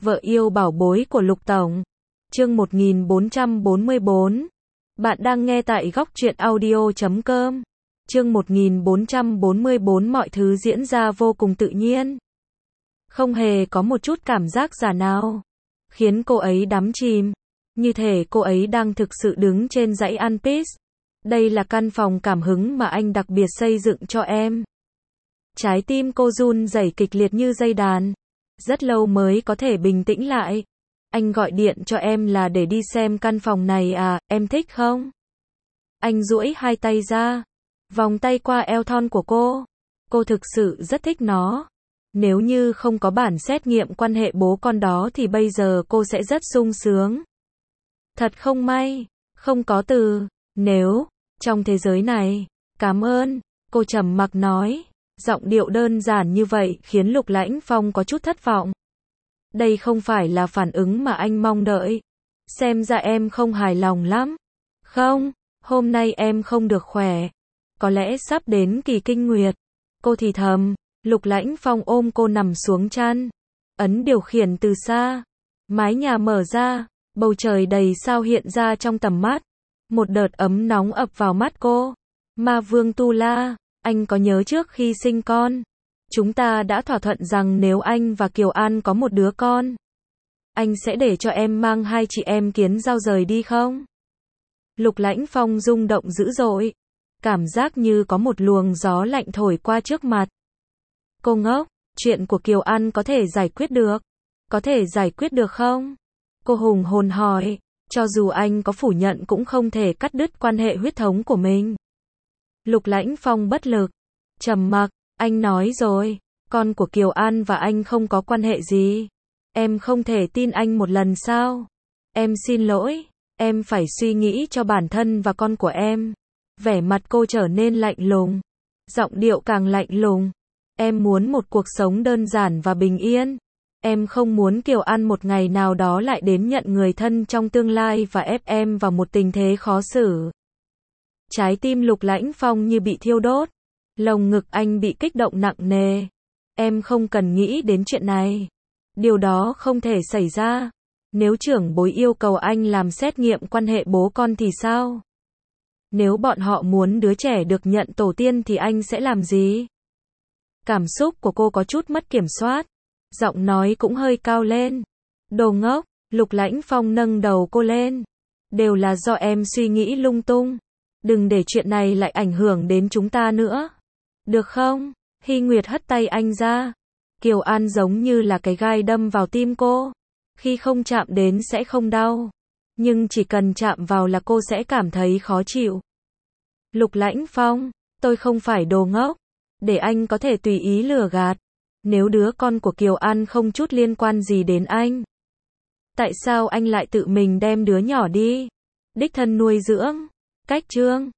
Vợ yêu bảo bối của Lục Tổng. Chương 1444. Bạn đang nghe tại góc truyện audio.com. Chương 1444. Mọi thứ diễn ra vô cùng tự nhiên. Không hề có một chút cảm giác giả nào, khiến cô ấy đắm chìm. Như thể cô ấy đang thực sự đứng trên dãy Alps. Đây là căn phòng cảm hứng mà anh đặc biệt xây dựng cho em. Trái tim cô run rẩy kịch liệt như dây đàn. Rất lâu mới có thể bình tĩnh lại. Anh gọi điện cho em là để đi xem căn phòng này à, em thích không? Anh duỗi hai tay ra, vòng tay qua eo thon của cô. Cô thực sự rất thích nó. Nếu như không có bản xét nghiệm quan hệ bố con đó thì bây giờ cô sẽ rất sung sướng. Thật không may, không có từ nếu trong thế giới này. Cảm ơn, cô trầm mặc nói. Giọng điệu đơn giản như vậy khiến Lục Lãnh Phong có chút thất vọng. Đây không phải là phản ứng mà anh mong đợi. Xem ra em không hài lòng lắm. Không, hôm nay em không được khỏe. Có lẽ sắp đến kỳ kinh nguyệt. Cô thì thầm. Lục Lãnh Phong ôm cô nằm xuống chăn. Ấn điều khiển từ xa. Mái nhà mở ra. Bầu trời đầy sao hiện ra trong tầm mắt. Một đợt ấm nóng ập vào mắt cô. Ma Vương Tu La, anh có nhớ trước khi sinh con, chúng ta đã thỏa thuận rằng nếu anh và Kiều An có một đứa con, anh sẽ để cho em mang hai chị em Kiến Dao rời đi không? Lục Lãnh Phong rung động dữ dội, cảm giác như có một luồng gió lạnh thổi qua trước mặt. Cô ngốc, chuyện của Kiều An có thể giải quyết được. Có thể giải quyết được không? Cô hùng hồn hỏi, cho dù anh có phủ nhận cũng không thể cắt đứt quan hệ huyết thống của mình. Lục Lãnh Phong bất lực, trầm mặc, anh nói rồi, con của Kiều An và anh không có quan hệ gì. Em không thể tin anh một lần sao? Em xin lỗi, em phải suy nghĩ cho bản thân và con của em. Vẻ mặt cô trở nên lạnh lùng, giọng điệu càng lạnh lùng. Em muốn một cuộc sống đơn giản và bình yên. Em không muốn Kiều An một ngày nào đó lại đến nhận người thân trong tương lai và ép em vào một tình thế khó xử. Trái tim Lục Lãnh Phong như bị thiêu đốt. Lồng ngực anh bị kích động nặng nề. Em không cần nghĩ đến chuyện này. Điều đó không thể xảy ra. Nếu trưởng bối yêu cầu anh làm xét nghiệm quan hệ bố con thì sao? Nếu bọn họ muốn đứa trẻ được nhận tổ tiên thì anh sẽ làm gì? Cảm xúc của cô có chút mất kiểm soát. Giọng nói cũng hơi cao lên. Đồ ngốc, Lục Lãnh Phong nâng đầu cô lên. Đều là do em suy nghĩ lung tung. Đừng để chuyện này lại ảnh hưởng đến chúng ta nữa. Được không? Hy Nguyệt hất tay anh ra. Kiều An giống như là cái gai đâm vào tim cô. Khi không chạm đến sẽ không đau. Nhưng chỉ cần chạm vào là cô sẽ cảm thấy khó chịu. Lục Lãnh Phong, tôi không phải đồ ngốc. Để anh có thể tùy ý lừa gạt. Nếu đứa con của Kiều An không chút liên quan gì đến anh, tại sao anh lại tự mình đem đứa nhỏ đi? Đích thân nuôi dưỡng. Cách trương,